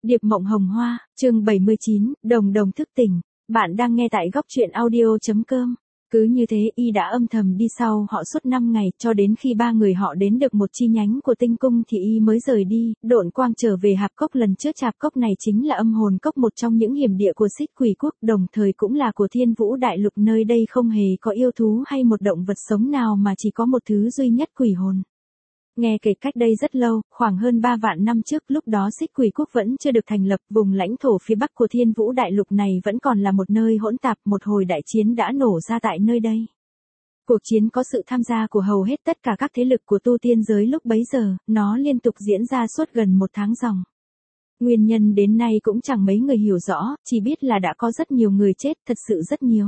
Điệp mộng hồng hoa, chương 79, đồng đồng thức tỉnh. Bạn đang nghe tại góc truyện audio.com. Cứ như thế y đã âm thầm đi sau họ suốt 5 ngày, cho đến khi ba người họ đến được một chi nhánh của tinh cung thì y mới rời đi, độn quang trở về hạp cốc. Lần trước hạp cốc này chính là âm hồn cốc, một trong những hiểm địa của Xích Quỷ Quốc, đồng thời cũng là của Thiên Vũ Đại Lục. Nơi đây không hề có yêu thú hay một động vật sống nào mà chỉ có một thứ duy nhất, quỷ hồn. Nghe kể cách đây rất lâu, khoảng hơn 3 vạn năm trước, lúc đó Xích Quỷ Quốc vẫn chưa được thành lập, vùng lãnh thổ phía bắc của Thiên Vũ Đại Lục này vẫn còn là một nơi hỗn tạp, một hồi đại chiến đã nổ ra tại nơi đây. Cuộc chiến có sự tham gia của hầu hết tất cả các thế lực của tu tiên giới lúc bấy giờ, nó liên tục diễn ra suốt gần 1 tháng ròng. Nguyên nhân đến nay cũng chẳng mấy người hiểu rõ, chỉ biết là đã có rất nhiều người chết, thật sự rất nhiều.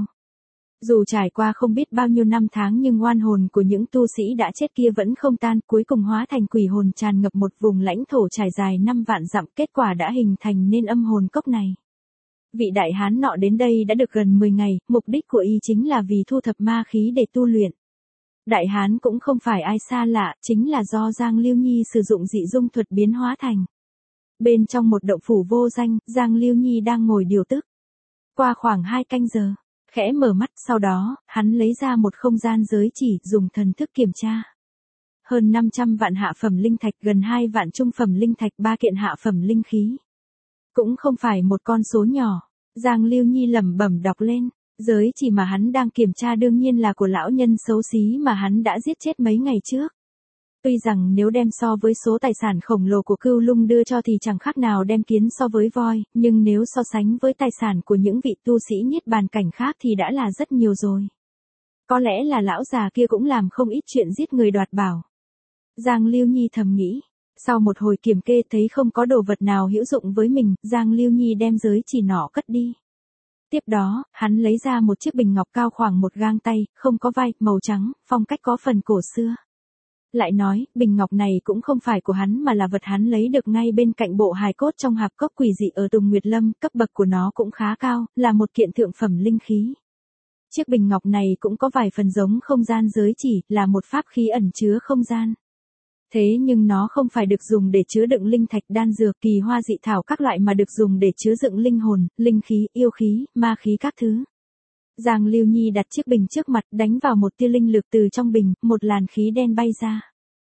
Dù trải qua không biết bao nhiêu năm tháng nhưng oan hồn của những tu sĩ đã chết kia vẫn không tan, cuối cùng hóa thành quỷ hồn tràn ngập một vùng lãnh thổ trải dài 5 vạn dặm, kết quả đã hình thành nên âm hồn cốc này. Vị đại hán nọ đến đây đã được gần 10 ngày, mục đích của y chính là vì thu thập ma khí để tu luyện. Đại hán cũng không phải ai xa lạ, chính là do Giang Lưu Nhi sử dụng dị dung thuật biến hóa thành. Bên trong một động phủ vô danh, Giang Lưu Nhi đang ngồi điều tức. Qua khoảng 2 canh giờ, khẽ mở mắt, sau đó, hắn lấy ra một không gian giới chỉ, dùng thần thức kiểm tra. Hơn 500 vạn hạ phẩm linh thạch, gần 2 vạn trung phẩm linh thạch, 3 kiện hạ phẩm linh khí. Cũng không phải một con số nhỏ. Giang Lưu Nhi lẩm bẩm đọc lên, giới chỉ mà hắn đang kiểm tra đương nhiên là của lão nhân xấu xí mà hắn đã giết chết mấy ngày trước. Tuy rằng nếu đem so với số tài sản khổng lồ của Cưu Lung đưa cho thì chẳng khác nào đem kiến so với voi, nhưng nếu so sánh với tài sản của những vị tu sĩ niết bàn cảnh khác thì đã là rất nhiều rồi. Có lẽ là lão già kia cũng làm không ít chuyện giết người đoạt bảo. Giang Lưu Nhi thầm nghĩ. Sau một hồi kiểm kê thấy không có đồ vật nào hữu dụng với mình, Giang Lưu Nhi đem giới chỉ nỏ cất đi. Tiếp đó, hắn lấy ra một chiếc bình ngọc cao khoảng 1 gang tay, không có vai, màu trắng, phong cách có phần cổ xưa. Lại nói, bình ngọc này cũng không phải của hắn mà là vật hắn lấy được ngay bên cạnh bộ hài cốt trong hạp cốc quỷ dị ở Tùng Nguyệt Lâm, cấp bậc của nó cũng khá cao, là một kiện thượng phẩm linh khí. Chiếc bình ngọc này cũng có vài phần giống không gian giới chỉ, là một pháp khí ẩn chứa không gian. Thế nhưng nó không phải được dùng để chứa đựng linh thạch, đan dược, kỳ hoa dị thảo các loại mà được dùng để chứa đựng linh hồn, linh khí, yêu khí, ma khí các thứ. Giang Lưu Nhi đặt chiếc bình trước mặt, đánh vào một tia linh lực từ trong bình, một làn khí đen bay ra.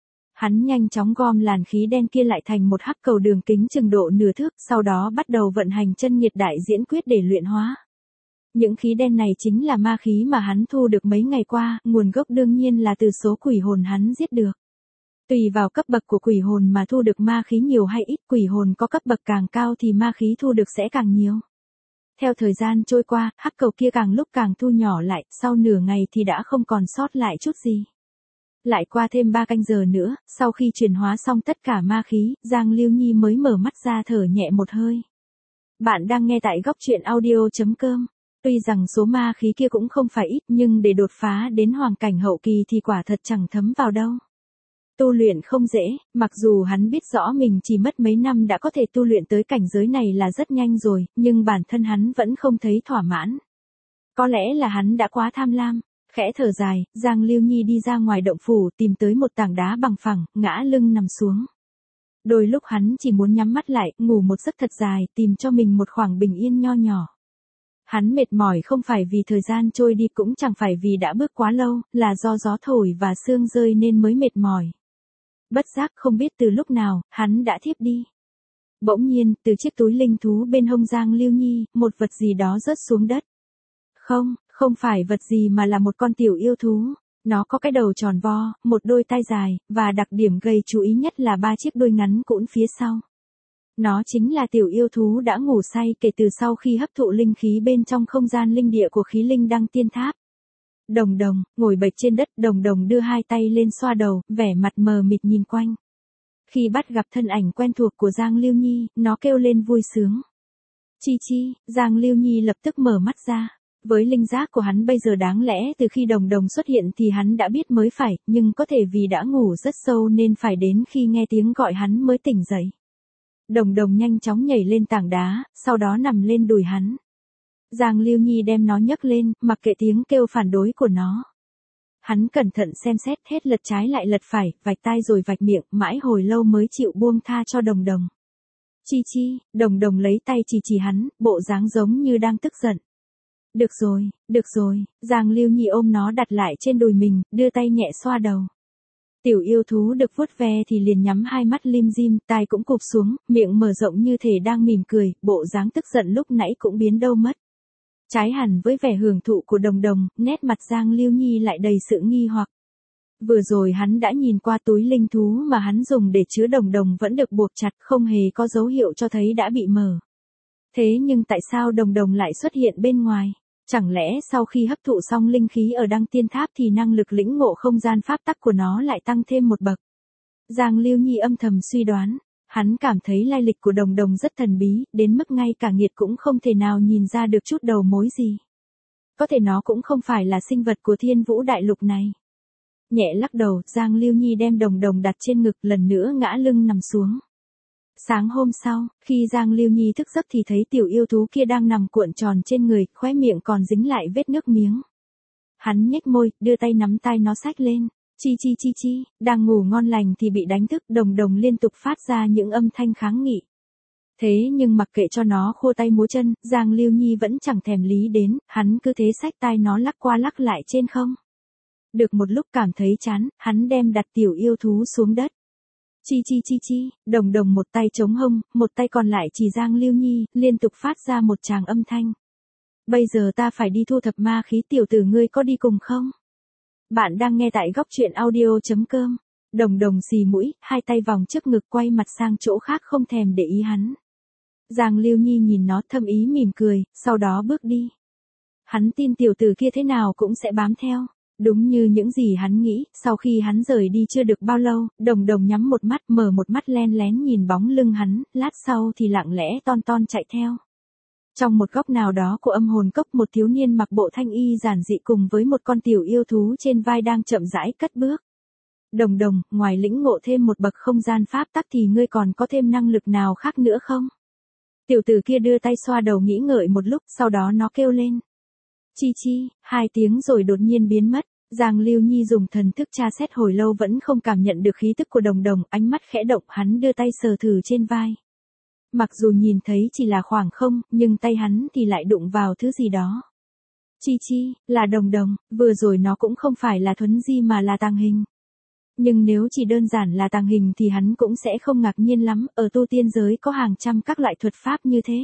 Hắn nhanh chóng gom làn khí đen kia lại thành một hắc cầu đường kính chừng độ nửa thước, sau đó bắt đầu vận hành chân nhiệt đại diễn quyết để luyện hóa. Những khí đen này chính là ma khí mà hắn thu được mấy ngày qua, nguồn gốc đương nhiên là từ số quỷ hồn hắn giết được. Tùy vào cấp bậc của quỷ hồn mà thu được ma khí nhiều hay ít, quỷ hồn có cấp bậc càng cao thì ma khí thu được sẽ càng nhiều. Theo thời gian trôi qua, hắc cầu kia càng lúc càng thu nhỏ lại, sau nửa ngày thì đã không còn sót lại chút gì. Lại qua thêm 3 canh giờ nữa, sau khi chuyển hóa xong tất cả ma khí, Giang Lưu Nhi mới mở mắt ra thở nhẹ một hơi. Bạn đang nghe tại góc truyện audio.com. Tuy rằng số ma khí kia cũng không phải ít nhưng để đột phá đến hoàng cảnh hậu kỳ thì quả thật chẳng thấm vào đâu. Tu luyện không dễ, mặc dù hắn biết rõ mình chỉ mất mấy năm đã có thể tu luyện tới cảnh giới này là rất nhanh rồi, nhưng bản thân hắn vẫn không thấy thỏa mãn. Có lẽ là hắn đã quá tham lam. Khẽ thở dài, Giang Lưu Nhi đi ra ngoài động phủ tìm tới một tảng đá bằng phẳng, ngã lưng nằm xuống. Đôi lúc hắn chỉ muốn nhắm mắt lại, ngủ một giấc thật dài, tìm cho mình một khoảng bình yên nho nhỏ. Hắn mệt mỏi không phải vì thời gian trôi đi cũng chẳng phải vì đã bước quá lâu, là do gió thổi và sương rơi nên mới mệt mỏi. Bất giác không biết từ lúc nào, hắn đã thiếp đi. Bỗng nhiên, từ chiếc túi linh thú bên hông Giang Lưu Nhi, một vật gì đó rớt xuống đất. Không phải vật gì mà là một con tiểu yêu thú. Nó có cái đầu tròn vo, một đôi tai dài, và đặc điểm gây chú ý nhất là 3 chiếc đuôi ngắn cũn phía sau. Nó chính là tiểu yêu thú đã ngủ say kể từ sau khi hấp thụ linh khí bên trong không gian linh địa của khí linh đăng tiên tháp. Đồng đồng, ngồi bệt trên đất, đồng đồng đưa 2 tay lên xoa đầu, vẻ mặt mờ mịt nhìn quanh. Khi bắt gặp thân ảnh quen thuộc của Giang Lưu Nhi, nó kêu lên vui sướng. Chi chi, Giang Lưu Nhi lập tức mở mắt ra. Với linh giác của hắn bây giờ đáng lẽ từ khi đồng đồng xuất hiện thì hắn đã biết mới phải, nhưng có thể vì đã ngủ rất sâu nên phải đến khi nghe tiếng gọi hắn mới tỉnh dậy. Đồng đồng nhanh chóng nhảy lên tảng đá, sau đó nằm lên đùi hắn. Giang Lưu Nhi đem nó nhấc lên, mặc kệ tiếng kêu phản đối của nó. Hắn cẩn thận xem xét, hết lật trái lại lật phải, vạch tai rồi vạch miệng, mãi hồi lâu mới chịu buông tha cho đồng đồng. Chi chi, đồng đồng lấy tay chỉ chỉ hắn, bộ dáng giống như đang tức giận. Được rồi, Giang Lưu Nhi ôm nó đặt lại trên đùi mình, đưa tay nhẹ xoa đầu. Tiểu yêu thú được vuốt ve thì liền nhắm hai mắt lim dim, tai cũng cụp xuống, miệng mở rộng như thể đang mỉm cười, bộ dáng tức giận lúc nãy cũng biến đâu mất. Trái hẳn với vẻ hưởng thụ của đồng đồng, nét mặt Giang Lưu Nhi lại đầy sự nghi hoặc. Vừa rồi hắn đã nhìn qua túi linh thú mà hắn dùng để chứa đồng đồng vẫn được buộc chặt, không hề có dấu hiệu cho thấy đã bị mở. Thế nhưng tại sao đồng đồng lại xuất hiện bên ngoài? Chẳng lẽ sau khi hấp thụ xong linh khí ở Đăng Tiên Tháp thì năng lực lĩnh ngộ không gian pháp tắc của nó lại tăng thêm một bậc? Giang Lưu Nhi âm thầm suy đoán, hắn cảm thấy lai lịch của đồng đồng rất thần bí, đến mức ngay cả nghiệt cũng không thể nào nhìn ra được chút đầu mối gì. Có thể nó cũng không phải là sinh vật của Thiên Vũ Đại Lục này. Nhẹ lắc đầu, Giang Lưu Nhi đem đồng đồng đặt trên ngực, lần nữa ngã lưng nằm xuống. Sáng hôm sau, khi Giang Lưu Nhi thức giấc thì thấy tiểu yêu thú kia đang nằm cuộn tròn trên người, khóe miệng còn dính lại vết nước miếng. Hắn nhếch môi, đưa tay nắm tai nó xách lên. Chi chi chi chi, đang ngủ ngon lành thì bị đánh thức, đồng đồng liên tục phát ra những âm thanh kháng nghị. Thế nhưng mặc kệ cho nó khô tay múa chân, Giang Lưu Nhi vẫn chẳng thèm lý đến, hắn cứ thế xách tai nó lắc qua lắc lại trên không. Được một lúc cảm thấy chán, hắn đem đặt tiểu yêu thú xuống đất. Chi chi chi chi, đồng đồng một tay chống hông, một tay còn lại chỉ Giang Lưu Nhi, liên tục phát ra một tràng âm thanh. Bây giờ ta phải đi thu thập ma khí, tiểu tử ngươi có đi cùng không? Bạn đang nghe tại góc truyện audio.com. Đồng đồng xì mũi, hai tay vòng trước ngực quay mặt sang chỗ khác không thèm để ý hắn. Giang Lưu Nhi nhìn nó thâm ý mỉm cười, sau đó bước đi. Hắn tin tiểu tử kia thế nào cũng sẽ bám theo. Đúng như những gì hắn nghĩ, sau khi hắn rời đi chưa được bao lâu, đồng đồng nhắm một mắt, mở một mắt len lén nhìn bóng lưng hắn, lát sau thì lặng lẽ ton ton chạy theo. Trong một góc nào đó của âm hồn cốc, một thiếu niên mặc bộ thanh y giản dị cùng với một con tiểu yêu thú trên vai đang chậm rãi cất bước. Đồng đồng, ngoài lĩnh ngộ thêm một bậc không gian pháp tắc thì ngươi còn có thêm năng lực nào khác nữa không? Tiểu tử kia đưa tay xoa đầu nghĩ ngợi một lúc, sau đó nó kêu lên. Chi chi, hai tiếng rồi đột nhiên biến mất. Giang Lưu Nhi dùng thần thức tra xét hồi lâu vẫn không cảm nhận được khí tức của đồng đồng, ánh mắt khẽ động, hắn đưa tay sờ thử trên vai. Mặc dù nhìn thấy chỉ là khoảng không, nhưng tay hắn thì lại đụng vào thứ gì đó. Chi chi, là đồng đồng, vừa rồi nó cũng không phải là thuấn di mà là tàng hình. Nhưng nếu chỉ đơn giản là tàng hình thì hắn cũng sẽ không ngạc nhiên lắm, ở tu tiên giới có hàng trăm các loại thuật pháp như thế.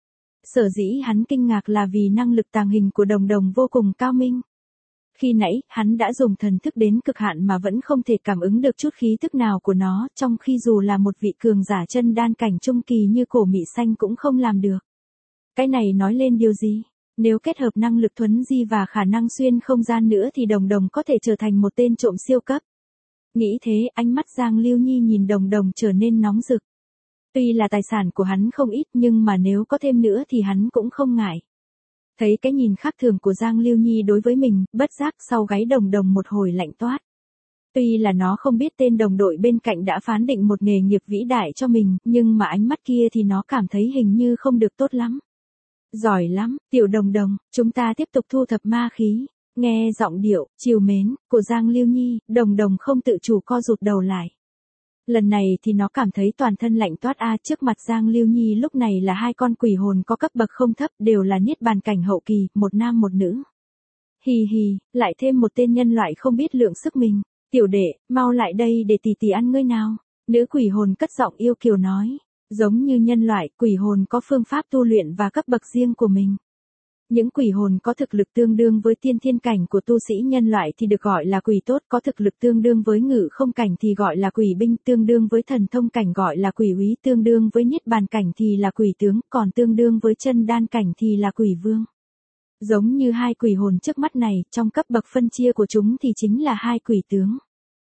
Sở dĩ hắn kinh ngạc là vì năng lực tàng hình của đồng đồng vô cùng cao minh. Khi nãy, hắn đã dùng thần thức đến cực hạn mà vẫn không thể cảm ứng được chút khí tức nào của nó, trong khi dù là một vị cường giả chân đan cảnh trung kỳ như Cổ Mị Xanh cũng không làm được. Cái này nói lên điều gì? Nếu kết hợp năng lực thuấn di và khả năng xuyên không gian nữa thì đồng đồng có thể trở thành một tên trộm siêu cấp. Nghĩ thế, ánh mắt Giang Lưu Nhi nhìn đồng đồng trở nên nóng rực. Tuy là tài sản của hắn không ít nhưng mà nếu có thêm nữa thì hắn cũng không ngại. Thấy cái nhìn khác thường của Giang Lưu Nhi đối với mình, bất giác sau gáy đồng đồng một hồi lạnh toát. Tuy là nó không biết tên đồng đội bên cạnh đã phán định một nghề nghiệp vĩ đại cho mình, nhưng mà ánh mắt kia thì nó cảm thấy hình như không được tốt lắm. Giỏi lắm, tiểu đồng đồng, chúng ta tiếp tục thu thập ma khí. Nghe giọng điệu, trìu mến, của Giang Lưu Nhi, đồng đồng không tự chủ co rụt đầu lại. Lần này thì nó cảm thấy toàn thân lạnh toát trước mặt Giang Lưu Nhi lúc này là hai con quỷ hồn có cấp bậc không thấp, đều là niết bàn cảnh hậu kỳ, một nam một nữ. Hì hì, lại thêm một tên nhân loại không biết lượng sức mình. Tiểu đệ, mau lại đây để tỷ tỷ ăn ngươi nào. Nữ quỷ hồn cất giọng yêu kiều nói. Giống như nhân loại, quỷ hồn có phương pháp tu luyện và cấp bậc riêng của mình. Những quỷ hồn có thực lực tương đương với tiên thiên cảnh của tu sĩ nhân loại thì được gọi là quỷ tốt, có thực lực tương đương với ngự không cảnh thì gọi là quỷ binh, tương đương với thần thông cảnh gọi là quỷ úy, tương đương với niết bàn cảnh thì là quỷ tướng, còn tương đương với chân đan cảnh thì là quỷ vương. Giống như hai quỷ hồn trước mắt này, trong cấp bậc phân chia của chúng thì chính là hai quỷ tướng.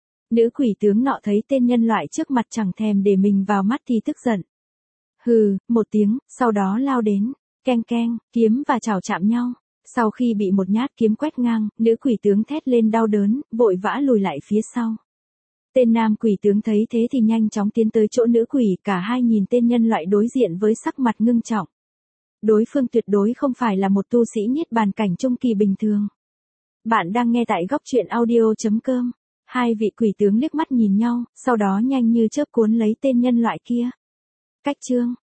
Nữ quỷ tướng nọ thấy tên nhân loại trước mặt chẳng thèm để mình vào mắt thì tức giận. Hừ, một tiếng, sau đó lao đến. Keng keng, kiếm và chảo chạm nhau. Sau khi bị một nhát kiếm quét ngang, nữ quỷ tướng thét lên đau đớn, vội vã lùi lại phía sau. Tên nam quỷ tướng thấy thế thì nhanh chóng tiến tới chỗ nữ quỷ, cả hai nhìn tên nhân loại đối diện với sắc mặt ngưng trọng. Đối phương tuyệt đối không phải là một tu sĩ niết bàn cảnh trung kỳ bình thường. Bạn đang nghe tại góc truyện audio.com. Hai vị quỷ tướng liếc mắt nhìn nhau, sau đó nhanh như chớp cuốn lấy tên nhân loại kia. Cách chương